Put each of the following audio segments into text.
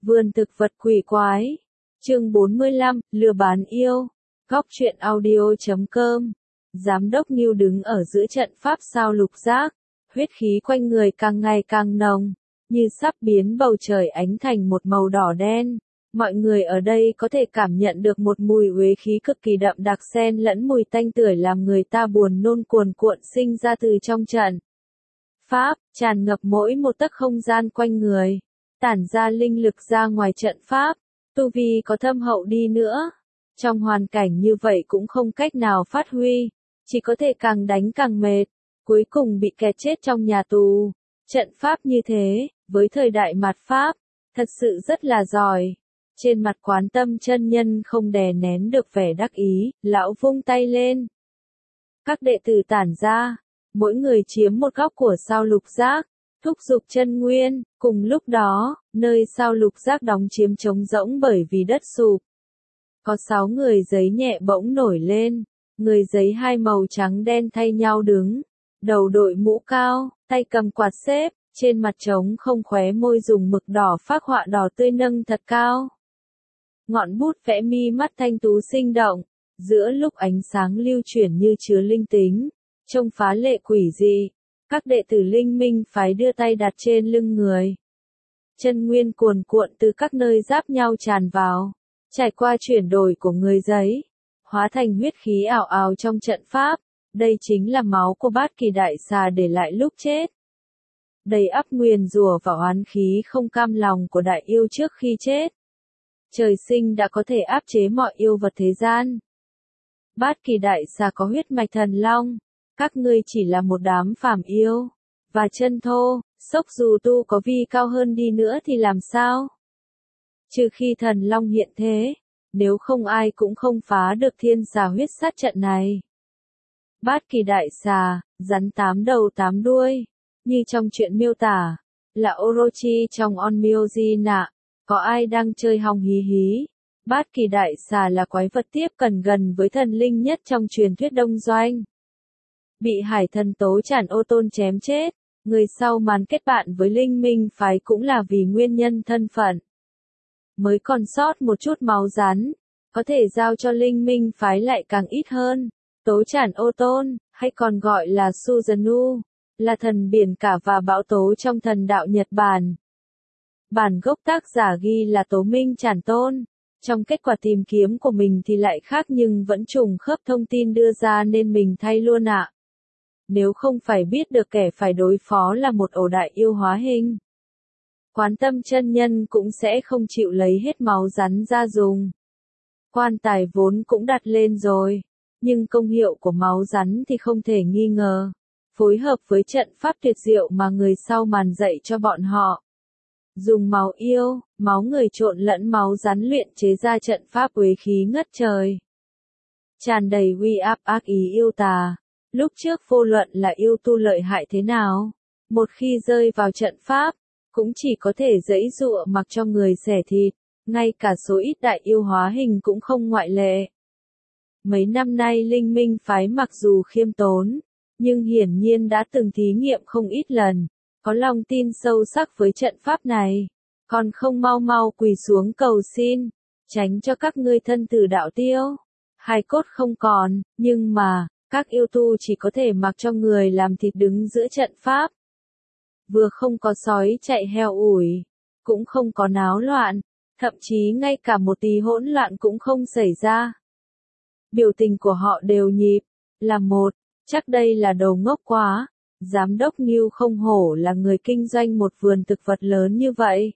Vườn thực vật quỷ quái. Chương 45, lừa bán yêu. Góc truyện audio.com. Giám đốc Ngưu đứng ở giữa trận pháp sao lục giác, huyết khí quanh người càng ngày càng nồng, như sắp biến bầu trời ánh thành một màu đỏ đen. Mọi người ở đây có thể cảm nhận được một mùi uế khí cực kỳ đậm đặc xen lẫn mùi tanh tưởi làm người ta buồn nôn cuồn cuộn sinh ra từ trong trận pháp, tràn ngập mỗi một tấc không gian quanh người, tản ra linh lực ra ngoài trận pháp. Tu vi có thâm hậu đi nữa, trong hoàn cảnh như vậy cũng không cách nào phát huy, chỉ có thể càng đánh càng mệt, cuối cùng bị kẹt chết trong nhà tù. Trận pháp như thế, với thời đại mạt Pháp, thật sự rất là giỏi. Trên mặt Quán Tâm chân nhân không đè nén được vẻ đắc ý, lão vung tay lên. Các đệ tử tản ra, mỗi người chiếm một góc của sao lục giác, thúc giục chân nguyên. Cùng lúc đó, nơi sao lục giác đóng chiếm trống rỗng bởi vì đất sụp. Có 6 người giấy nhẹ bỗng nổi lên, người giấy hai màu trắng đen thay nhau đứng, đầu đội mũ cao, tay cầm quạt xếp, trên mặt trống không khóe môi dùng mực đỏ phác họa đỏ tươi nâng thật cao. Ngọn bút vẽ mi mắt thanh tú sinh động, giữa lúc ánh sáng lưu chuyển như chứa linh tính, trông phá lệ quỷ dị. Các đệ tử Linh Minh phái đưa tay đặt trên lưng người. Chân nguyên cuồn cuộn từ các nơi giáp nhau tràn vào, trải qua chuyển đổi của người giấy, hóa thành huyết khí ảo ảo trong trận pháp. Đây chính là máu của Bát Kỳ Đại Xà để lại lúc chết. Đầy ắp nguyền rủa và oán khí không cam lòng của đại yêu trước khi chết. Trời sinh đã có thể áp chế mọi yêu vật thế gian. Bát Kỳ Đại Xà có huyết mạch thần long, các ngươi chỉ là một đám phàm yêu và chân thô, sốc dù tu có vi cao hơn đi nữa thì làm sao? Trừ khi thần long hiện thế, nếu không ai cũng không phá được thiên xà huyết sát trận này. Bát Kỳ Đại Xà, rắn 8 đầu 8 đuôi, như trong chuyện miêu tả, là Orochi trong Onmyoji nạ, có ai đang chơi hòng hí hí. Bát Kỳ Đại Xà là quái vật tiếp cận gần với thần linh nhất trong truyền thuyết Đông Doanh. Bị Hải Thần Tố Trản Ô Tôn chém chết, người sau màn kết bạn với Linh Minh phái cũng là vì nguyên nhân thân phận. Mới còn sót một chút máu rắn, có thể giao cho Linh Minh phái lại càng ít hơn. Tố Trản Ô Tôn, hay còn gọi là Suzanu, là thần biển cả và bão tố trong thần đạo Nhật Bản. Bản gốc tác giả ghi là Tố Minh Trản Tôn. Trong kết quả tìm kiếm của mình thì lại khác nhưng vẫn trùng khớp thông tin đưa ra nên mình thay luôn ạ. Nếu không phải biết được kẻ phải đối phó là một ổ đại yêu hóa hình, Quán Tâm chân nhân cũng sẽ không chịu lấy hết máu rắn ra dùng. Quan tài vốn cũng đặt lên rồi, nhưng công hiệu của máu rắn thì không thể nghi ngờ. Phối hợp với trận pháp tuyệt diệu mà người sau màn dạy cho bọn họ. Dùng máu yêu, máu người trộn lẫn máu rắn luyện chế ra trận pháp uế khí ngất trời. Tràn đầy uy áp ác ý yêu tà. Lúc trước vô luận là yêu tu lợi hại thế nào, một khi rơi vào trận pháp, cũng chỉ có thể giãy giụa mặc cho người xẻ thịt, ngay cả số ít đại yêu hóa hình cũng không ngoại lệ. Mấy năm nay Linh Minh phái mặc dù khiêm tốn, nhưng hiển nhiên đã từng thí nghiệm không ít lần, có lòng tin sâu sắc với trận pháp này, còn không mau mau quỳ xuống cầu xin, tránh cho các ngươi thân tử đạo tiêu, hài cốt không còn. Nhưng mà, các yêu tu chỉ có thể mặc cho người làm thịt đứng giữa trận pháp. Vừa không có sói chạy heo ủi, cũng không có náo loạn, thậm chí ngay cả một tí hỗn loạn cũng không xảy ra. Biểu tình của họ đều nhịp, là một, chắc đây là đồ ngốc quá. Giám đốc Ngưu không hổ là người kinh doanh một vườn thực vật lớn như vậy.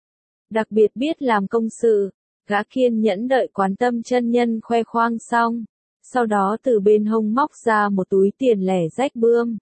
Đặc biệt biết làm công sự, gã kiên nhẫn đợi Quán Tâm chân nhân khoe khoang xong. Sau đó từ bên hông móc ra một túi tiền lẻ rách bươm.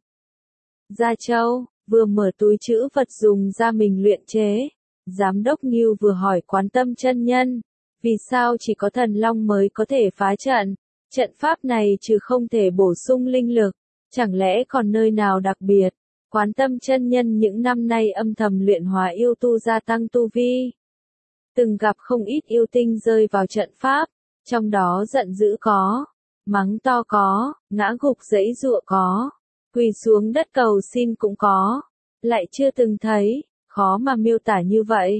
Gia Châu, vừa mở túi trữ vật dùng ra mình luyện chế. Giám đốc Ngưu vừa hỏi Quán Tâm chân nhân, vì sao chỉ có thần long mới có thể phá trận? Trận pháp này trừ không thể bổ sung linh lực, chẳng lẽ còn nơi nào đặc biệt? Quán Tâm chân nhân những năm nay âm thầm luyện hóa yêu tu gia tăng tu vi. Từng gặp không ít yêu tinh rơi vào trận pháp, trong đó giận dữ có, mắng to có, ngã gục giãy giụa có, quỳ xuống đất cầu xin cũng có, lại chưa từng thấy, khó mà miêu tả như vậy.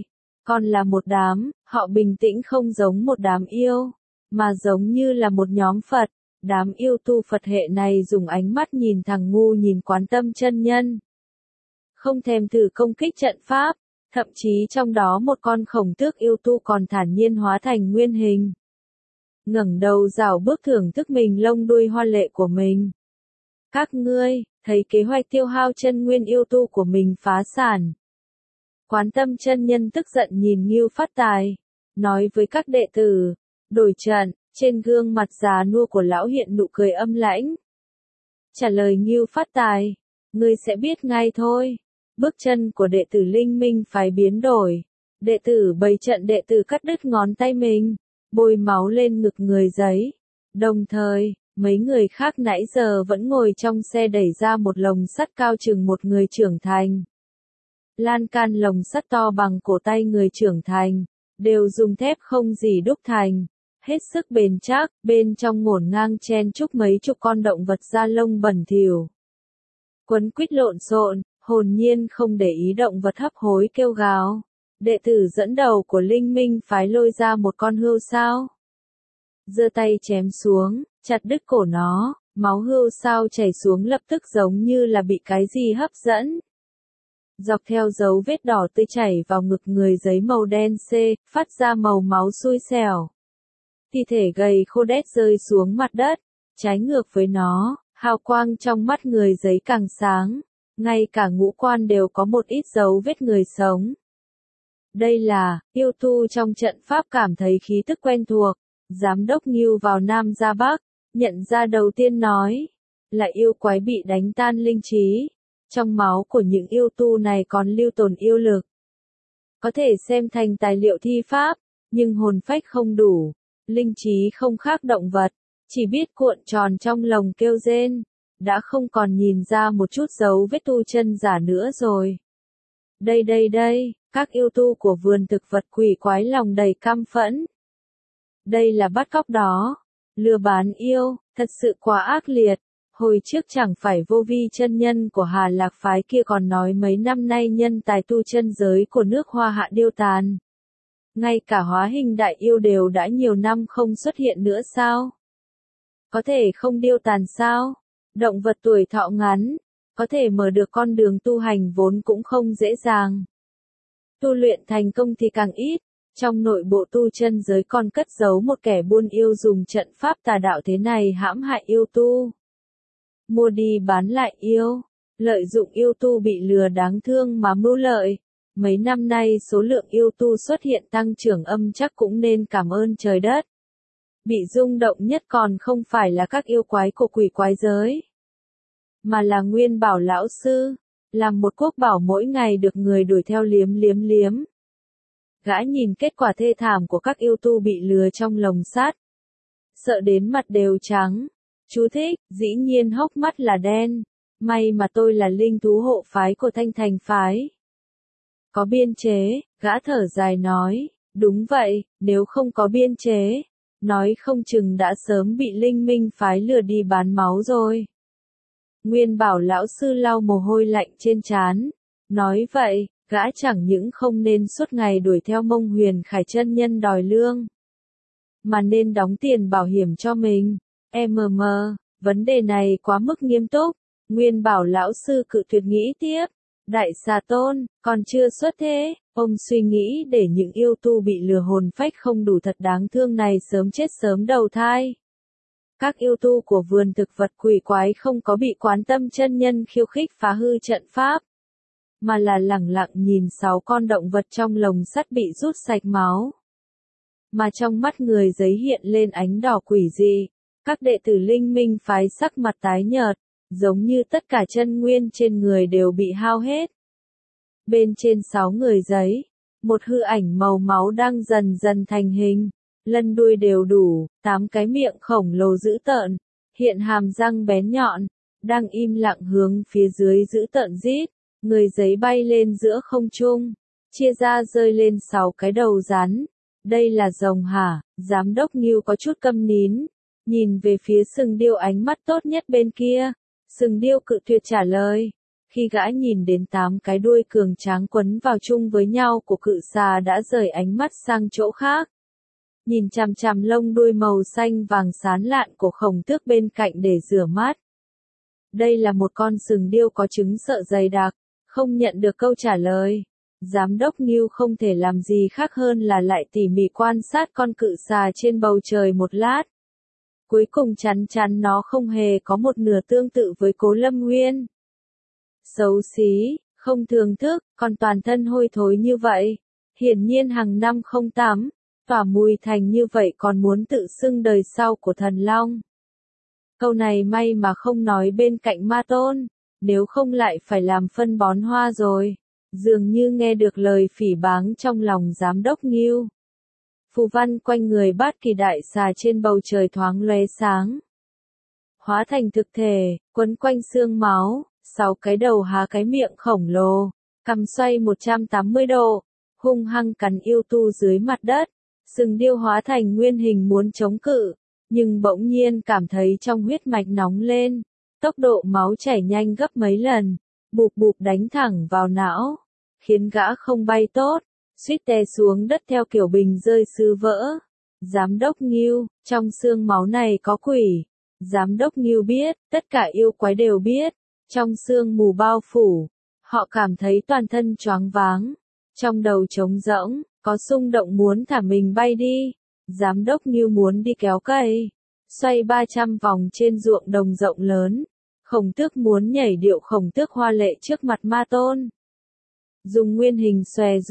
Còn là một đám, họ bình tĩnh không giống một đám yêu, mà giống như là một nhóm Phật. Đám yêu tu Phật hệ này dùng ánh mắt nhìn thằng ngu nhìn Quán Tâm chân nhân. Không thèm thử công kích trận pháp, thậm chí trong đó một con khổng tước yêu tu còn thản nhiên hóa thành nguyên hình. Ngẩng đầu rảo bước thưởng thức mình lông đuôi hoa lệ của mình. Các ngươi, thấy kế hoạch tiêu hao chân nguyên yêu tu của mình phá sản. Quán Tâm chân nhân tức giận nhìn Ngưu Phát Tài, nói với các đệ tử, đổi trận, trên gương mặt già nua của lão hiện nụ cười âm lãnh. Trả lời Ngưu Phát Tài, ngươi sẽ biết ngay thôi. Bước chân của đệ tử Linh Minh phái biến đổi. Đệ tử bày trận đệ tử cắt đứt ngón tay mình, bôi máu lên ngực người giấy. Đồng thời, mấy người khác nãy giờ vẫn ngồi trong xe đẩy ra một lồng sắt cao chừng một người trưởng thành. Lan can lồng sắt to bằng cổ tay người trưởng thành, đều dùng thép không gì đúc thành. Hết sức bền chắc, bên trong ngổn ngang chen chúc mấy chục con động vật da lông bẩn thỉu. Quấn quýt lộn xộn, hồn nhiên không để ý động vật hấp hối kêu gào. Đệ tử dẫn đầu của Linh Minh phái lôi ra một con hươu sao. Giơ tay chém xuống, chặt đứt cổ nó, máu hươu sao chảy xuống lập tức giống như là bị cái gì hấp dẫn. Dọc theo dấu vết đỏ tươi chảy vào ngực người giấy màu đen phát ra màu máu xui xẻo. Thi thể gầy khô đét rơi xuống mặt đất, trái ngược với nó, hào quang trong mắt người giấy càng sáng, ngay cả ngũ quan đều có một ít dấu vết người sống. Đây là, yêu tu trong trận pháp cảm thấy khí tức quen thuộc, giám đốc Ngưu vào Nam ra Bắc, nhận ra đầu tiên nói, là yêu quái bị đánh tan linh trí, trong máu của những yêu tu này còn lưu tồn yêu lực. Có thể xem thành tài liệu thi pháp, nhưng hồn phách không đủ. Linh trí không khác động vật, chỉ biết cuộn tròn trong lồng kêu rên, đã không còn nhìn ra một chút dấu vết tu chân giả nữa rồi. Đây, các yêu tu của vườn thực vật quỷ quái lòng đầy căm phẫn. Đây là bắt cóc đó, lừa bán yêu, thật sự quá ác liệt. Hồi trước chẳng phải Vô Vi chân nhân của Hà Lạc phái kia còn nói mấy năm nay nhân tài tu chân giới của nước Hoa Hạ điêu tàn. Ngay cả hóa hình đại yêu đều đã nhiều năm không xuất hiện nữa sao? Có thể không điêu tàn sao? Động vật tuổi thọ ngắn, có thể mở được con đường tu hành vốn cũng không dễ dàng. Tu luyện thành công thì càng ít, trong nội bộ tu chân giới còn cất giấu một kẻ buôn yêu dùng trận pháp tà đạo thế này hãm hại yêu tu. Mua đi bán lại yêu, lợi dụng yêu tu bị lừa đáng thương mà mưu lợi. Mấy năm nay số lượng yêu tu xuất hiện tăng trưởng âm chắc cũng nên cảm ơn trời đất. Bị rung động nhất còn không phải là các yêu quái của quỷ quái giới, mà là Nguyên Bảo lão sư, làm một quốc bảo mỗi ngày được người đuổi theo liếm. Gã nhìn kết quả thê thảm của các yêu tu bị lừa trong lồng sắt, sợ đến mặt đều trắng. Chú thích, dĩ nhiên hốc mắt là đen, may mà tôi là linh thú hộ phái của Thanh Thành phái. Có biên chế, gã thở dài nói, đúng vậy, nếu không có biên chế, nói không chừng đã sớm bị Linh Minh phái lừa đi bán máu rồi. Nguyên Bảo lão sư lau mồ hôi lạnh trên trán, nói vậy, gã chẳng những không nên suốt ngày đuổi theo Mông Huyền Khải chân nhân đòi lương, mà nên đóng tiền bảo hiểm cho mình. Vấn đề này quá mức nghiêm túc. Nguyên Bảo lão sư cự tuyệt nghĩ tiếp. Đại xà tôn, còn chưa xuất thế, ông suy nghĩ để những yêu tu bị lừa hồn phách không đủ thật đáng thương này sớm chết sớm đầu thai. Các yêu tu của vườn thực vật quỷ quái không có bị Quán Tâm chân nhân khiêu khích phá hư trận pháp, mà là lẳng lặng nhìn 6 con động vật trong lồng sắt bị rút sạch máu. Mà trong mắt người giấy hiện lên ánh đỏ quỷ dị, các đệ tử Linh Minh phái sắc mặt tái nhợt, giống như tất cả chân nguyên trên người đều bị hao hết. Bên trên 6 người giấy, một hư ảnh màu máu đang dần dần thành hình, lân đuôi đều đủ, 8 cái miệng khổng lồ dữ tợn, hiện hàm răng bén nhọn, đang im lặng hướng phía dưới dữ tợn rít. Người giấy bay lên giữa không trung, chia ra rơi lên 6 cái đầu rắn. Đây là rồng hả? Giám đốc Ngưu có chút câm nín, nhìn về phía sừng điêu ánh mắt tốt nhất bên kia. Sừng điêu cự tuyệt trả lời, Khi gã nhìn đến 8 cái đuôi cường tráng quấn vào chung với nhau của cự xà đã rời ánh mắt sang chỗ khác. Nhìn chằm chằm lông đuôi màu xanh vàng sáng lạn của khổng tước bên cạnh để rửa mắt. Đây là một con sừng điêu có trứng sợ dày đặc, không nhận được câu trả lời. Giám đốc New không thể làm gì khác hơn là lại tỉ mỉ quan sát con cự xà trên bầu trời một lát. Cuối cùng chắn chắn nó không hề có một nửa tương tự với Cố Lâm Nguyên. Xấu xí, không thưởng thức, còn toàn thân hôi thối như vậy. Hiển nhiên hàng năm không tắm, tỏa mùi thành như vậy còn muốn tự xưng đời sau của thần long. Câu này may mà không nói bên cạnh Ma Tôn, nếu không lại phải làm phân bón hoa rồi. Dường như nghe được lời phỉ báng trong lòng giám đốc Nghiêu. Phù văn quanh người bát kỳ đại xà trên bầu trời thoáng lóe sáng. Hóa thành thực thể, quấn quanh xương máu, 6 cái đầu há cái miệng khổng lồ, cằm xoay 180 độ, hung hăng cắn yêu tu dưới mặt đất. Sừng điêu hóa thành nguyên hình muốn chống cự, nhưng bỗng nhiên cảm thấy trong huyết mạch nóng lên, tốc độ máu chảy nhanh gấp mấy lần, bụp bụp đánh thẳng vào não, khiến gã không bay tốt, suýt té xuống đất theo kiểu bình rơi sứ vỡ. Giám đốc Nghiêu, trong xương máu này có quỷ. Giám đốc Nghiêu biết, tất cả yêu quái đều biết, trong sương mù bao phủ, họ cảm thấy toàn thân choáng váng, trong đầu trống rỗng, có xung động muốn thả mình bay đi. Giám đốc Nghiêu muốn đi kéo cây, xoay 300 vòng trên ruộng đồng rộng lớn. Khổng tước muốn nhảy điệu khổng tước hoa lệ trước mặt Ma Tôn. Dùng nguyên hình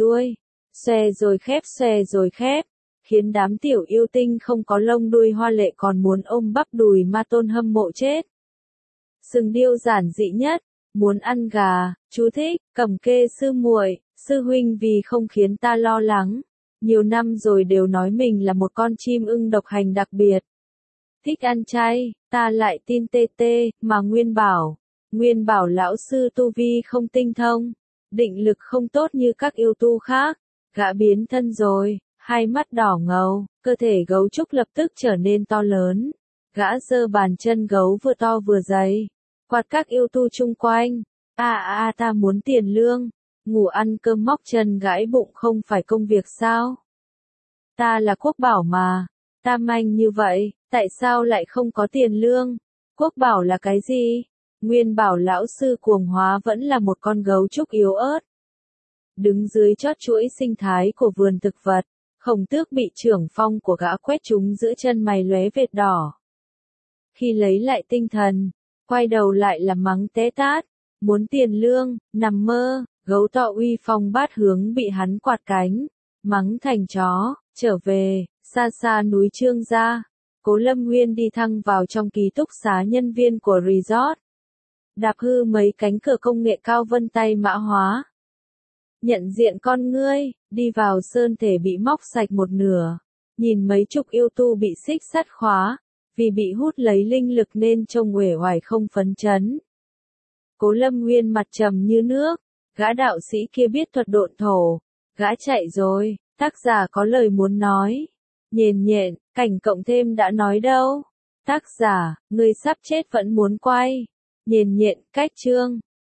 xòe rồi khép, khiến đám tiểu yêu tinh không có lông đuôi hoa lệ còn muốn ôm bắp đùi Ma Tôn hâm mộ chết. Sừng điêu giản dị nhất, muốn ăn gà, chú thích, Cẩm Kê sư muội, sư huynh vì không khiến ta lo lắng. Nhiều năm rồi đều nói mình là một con chim ưng độc hành đặc biệt. Thích ăn chay, ta lại tin tê tê, mà Nguyên bảo lão sư tu vi không tinh thông, định lực không tốt như các yêu tu khác, gã biến thân rồi, hai mắt đỏ ngầu, cơ thể gấu trúc lập tức trở nên to lớn, gã giơ bàn chân gấu vừa to vừa dày, quạt các yêu tu chung quanh, ta muốn tiền lương, ngủ ăn cơm móc chân gãi bụng không phải công việc sao? Ta là Quốc Bảo mà, ta manh như vậy, tại sao lại không có tiền lương? Quốc Bảo là cái gì? Nguyên bảo lão sư cuồng hóa vẫn là một con gấu trúc yếu ớt. Đứng dưới chót chuỗi sinh thái của vườn thực vật, Khổng Tước bị trưởng phong của gã quét trúng giữa chân mày lóe vệt đỏ. Khi lấy lại tinh thần, quay đầu lại là mắng té tát, muốn tiền lương, nằm mơ, gấu to uy phong bát hướng bị hắn quạt cánh, mắng thành chó, trở về, xa xa núi Trương gia. Cố Lâm Nguyên đi thăng vào trong ký túc xá nhân viên của resort. Đạp hư mấy cánh cửa công nghệ cao vân tay mã hóa. Nhận diện con ngươi, đi vào sơn thể bị móc sạch một nửa. Nhìn mấy chục yêu tu bị xích sắt khóa, vì bị hút lấy linh lực nên trông uể oải không phấn chấn. Cố Lâm Nguyên mặt trầm như nước, gã đạo sĩ kia biết thuật độn thổ, gã chạy rồi, tác giả có lời muốn nói. Nhện, cảnh cộng thêm đã nói đâu. Tác giả, người sắp chết vẫn muốn quay. Nhện, cách chương.